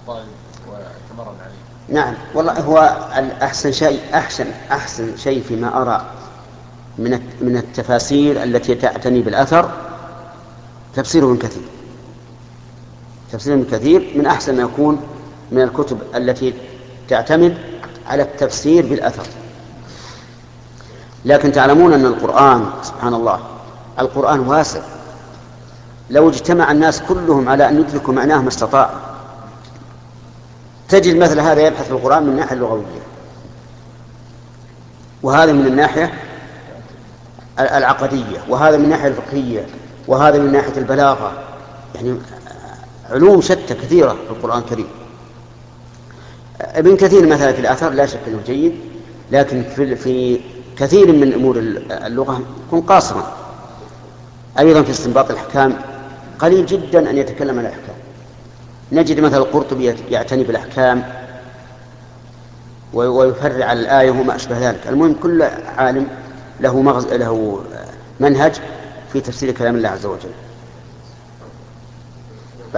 الطالب وتمرن عليه. نعم والله هو أحسن شيء فيما أرى من التفاسير التي تعتني بالأثر تفسير ابن كثير. تفسير ابن كثير من أحسن ما يكون من الكتب التي تعتمد على التفسير بالأثر. لكن تعلمون أن القرآن سبحان الله القرآن واسع، لو اجتمع الناس كلهم على أن يدركوا معناه ما استطاع. تجد مثل هذا يبحث في القرآن من الناحية اللغوية، وهذا من الناحية العقدية، وهذا من الناحية الفقهية، وهذا من ناحية البلاغة، يعني علوم شتى كثيرة في القرآن الكريم. ابن كثير مثلا في الآثار لا شك أنه جيد، لكن في كثير من أمور اللغة يكون قاصرا. أيضا في استنباط الأحكام قليل جدا أن يتكلم عن الأحكام. نجد مثلا القرطبي يعتني بالأحكام ويفرع على الآية وما أشبه ذلك. المهم كل عالم له منهج في تفسير كلام الله عز وجل.